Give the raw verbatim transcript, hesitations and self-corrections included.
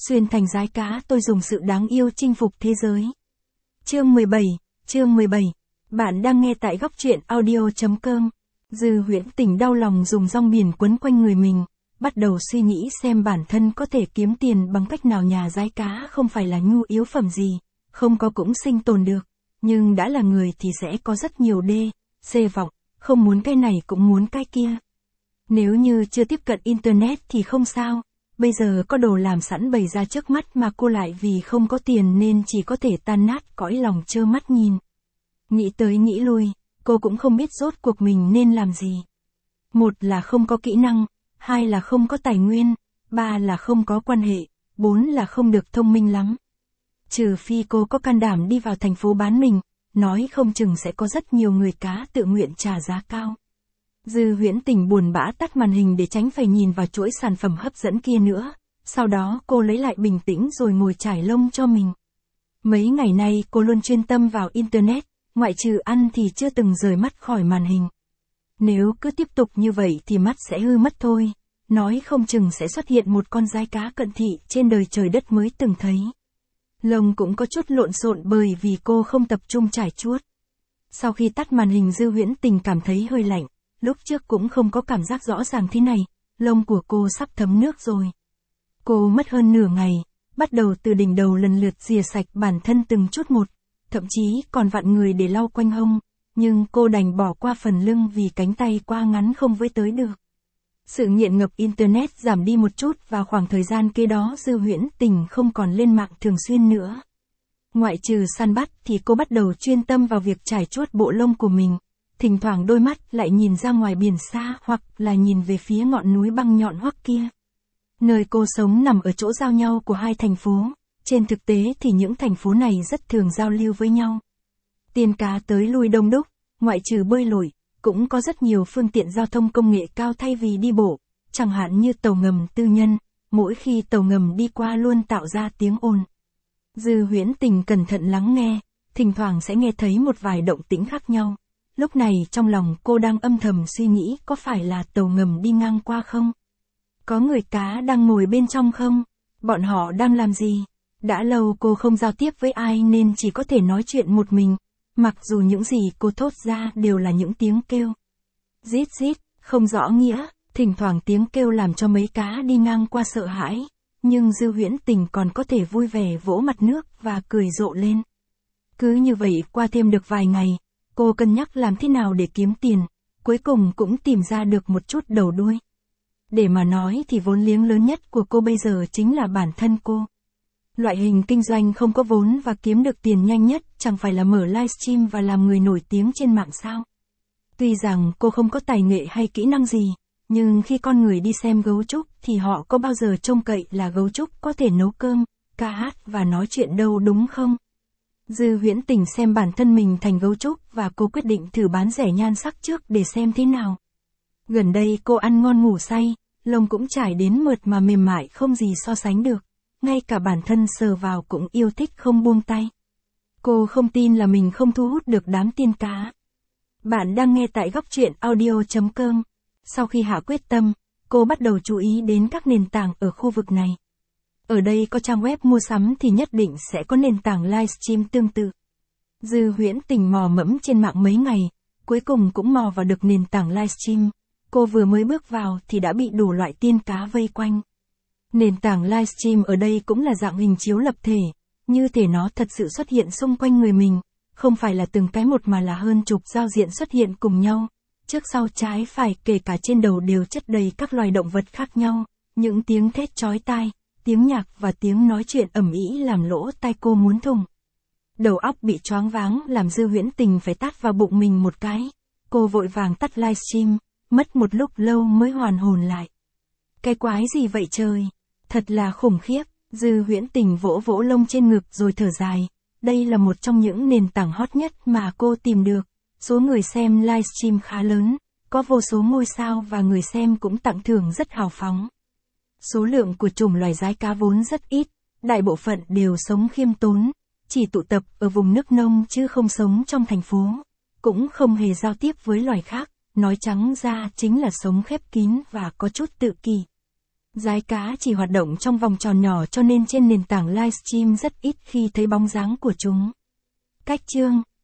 Xuyên thành giái cá, tôi dùng sự đáng yêu chinh phục thế giới. Chương mười bảy, chương mười bảy. Bạn đang nghe tại góc truyện audio.com. Dư Huyễn Tình đau lòng dùng rong biển quấn quanh người mình, bắt đầu suy nghĩ xem bản thân có thể kiếm tiền bằng cách nào. Nhà giái cá không phải là nhu yếu phẩm gì, không có cũng sinh tồn được, nhưng đã là người thì sẽ có rất nhiều đê, xê vọng, không muốn cái này cũng muốn cái kia. Nếu như chưa tiếp cận Internet thì không sao, bây giờ có đồ làm sẵn bày ra trước mắt mà cô lại vì không có tiền nên chỉ có thể tan nát cõi lòng trơ mắt nhìn. Nghĩ tới nghĩ lui, cô cũng không biết rốt cuộc mình nên làm gì. Một là không có kỹ năng, hai là không có tài nguyên, ba là không có quan hệ, bốn là không được thông minh lắm. Trừ phi cô có can đảm đi vào thành phố bán mình, nói không chừng sẽ có rất nhiều người cá tự nguyện trả giá cao. Dư Huyễn Tình buồn bã tắt màn hình để tránh phải nhìn vào chuỗi sản phẩm hấp dẫn kia nữa, sau đó cô lấy lại bình tĩnh rồi ngồi trải lông cho mình. Mấy ngày nay cô luôn chuyên tâm vào Internet, ngoại trừ ăn thì chưa từng rời mắt khỏi màn hình. Nếu cứ tiếp tục như vậy thì mắt sẽ hư mất thôi, nói không chừng sẽ xuất hiện một con giái cá cận thị trên đời trời đất mới từng thấy. Lông cũng có chút lộn xộn bởi vì cô không tập trung trải chuốt. Sau khi tắt màn hình Dư Huyễn Tình cảm thấy hơi lạnh, lúc trước cũng không có cảm giác rõ ràng thế này, lông của cô sắp thấm nước rồi. Cô mất hơn nửa ngày, bắt đầu từ đỉnh đầu lần lượt rìa sạch bản thân từng chút một, thậm chí còn vặn người để lau quanh hông, nhưng cô đành bỏ qua phần lưng vì cánh tay quá ngắn không với tới được. Sự nghiện ngập Internet giảm đi một chút và khoảng thời gian kế đó Dư Huyễn Tình không còn lên mạng thường xuyên nữa. Ngoại trừ săn bắt thì cô bắt đầu chuyên tâm vào việc trải chuốt bộ lông của mình, thỉnh thoảng đôi mắt lại nhìn ra ngoài biển xa hoặc là nhìn về phía ngọn núi băng nhọn hoắc kia. Nơi cô sống nằm ở chỗ giao nhau của hai thành phố, trên thực tế thì những thành phố này rất thường giao lưu với nhau. Tiên cá tới lui đông đúc, ngoại trừ bơi lội, cũng có rất nhiều phương tiện giao thông công nghệ cao thay vì đi bộ, chẳng hạn như tàu ngầm tư nhân, mỗi khi tàu ngầm đi qua luôn tạo ra tiếng ồn. Dư Huyễn Tình cẩn thận lắng nghe, thỉnh thoảng sẽ nghe thấy một vài động tĩnh khác nhau. Lúc này trong lòng cô đang âm thầm suy nghĩ có phải là tàu ngầm đi ngang qua không? Có người cá đang ngồi bên trong không? Bọn họ đang làm gì? Đã lâu cô không giao tiếp với ai nên chỉ có thể nói chuyện một mình, mặc dù những gì cô thốt ra đều là những tiếng kêu. Rít rít, không rõ nghĩa, thỉnh thoảng tiếng kêu làm cho mấy cá đi ngang qua sợ hãi, nhưng Dư Huyễn Tình còn có thể vui vẻ vỗ mặt nước và cười rộ lên. Cứ như vậy qua thêm được vài ngày, cô cân nhắc làm thế nào để kiếm tiền, cuối cùng cũng tìm ra được một chút đầu đuôi. Để mà nói thì vốn liếng lớn nhất của cô bây giờ chính là bản thân cô. Loại hình kinh doanh không có vốn và kiếm được tiền nhanh nhất chẳng phải là mở livestream và làm người nổi tiếng trên mạng sao. Tuy rằng cô không có tài nghệ hay kỹ năng gì, nhưng khi con người đi xem gấu trúc thì họ có bao giờ trông cậy là gấu trúc có thể nấu cơm, ca hát và nói chuyện đâu đúng không? Dư Huyễn Tình xem bản thân mình thành gấu trúc và cô quyết định thử bán rẻ nhan sắc trước để xem thế nào. Gần đây cô ăn ngon ngủ say, lông cũng trải đến mượt mà mềm mại không gì so sánh được, ngay cả bản thân sờ vào cũng yêu thích không buông tay. Cô không tin là mình không thu hút được đám tiên cá. Bạn đang nghe tại góc truyện audio.com. Sau khi hạ quyết tâm, cô bắt đầu chú ý đến các nền tảng ở khu vực này. Ở đây có trang web mua sắm thì nhất định sẽ có nền tảng livestream tương tự. Dư Huyễn Tình mò mẫm trên mạng mấy ngày, cuối cùng cũng mò vào được nền tảng livestream. Cô vừa mới bước vào thì đã bị đủ loại tiên cá vây quanh. Nền tảng livestream ở đây cũng là dạng hình chiếu lập thể, như thể nó thật sự xuất hiện xung quanh người mình, không phải là từng cái một mà là hơn chục giao diện xuất hiện cùng nhau. Trước sau trái phải kể cả trên đầu đều chất đầy các loài động vật khác nhau, những tiếng thét chói tai, tiếng nhạc và tiếng nói chuyện ầm ĩ làm lỗ tai cô muốn thùng. Đầu óc bị choáng váng làm Dư Huyễn Tình phải tát vào bụng mình một cái. Cô vội vàng tắt livestream, mất một lúc lâu mới hoàn hồn lại. Cái quái gì vậy trời? Thật là khủng khiếp. Dư Huyễn Tình vỗ vỗ lông trên ngực rồi thở dài. Đây là một trong những nền tảng hot nhất mà cô tìm được. Số người xem livestream khá lớn, có vô số ngôi sao và người xem cũng tặng thưởng rất hào phóng. Số lượng của chủng loài giái cá vốn rất ít, đại bộ phận đều sống khiêm tốn, chỉ tụ tập ở vùng nước nông chứ không sống trong thành phố, cũng không hề giao tiếp với loài khác, nói trắng ra chính là sống khép kín và có chút tự kỷ. Rái cá chỉ hoạt động trong vòng tròn nhỏ cho nên trên nền tảng livestream rất ít khi thấy bóng dáng của chúng. Cách chương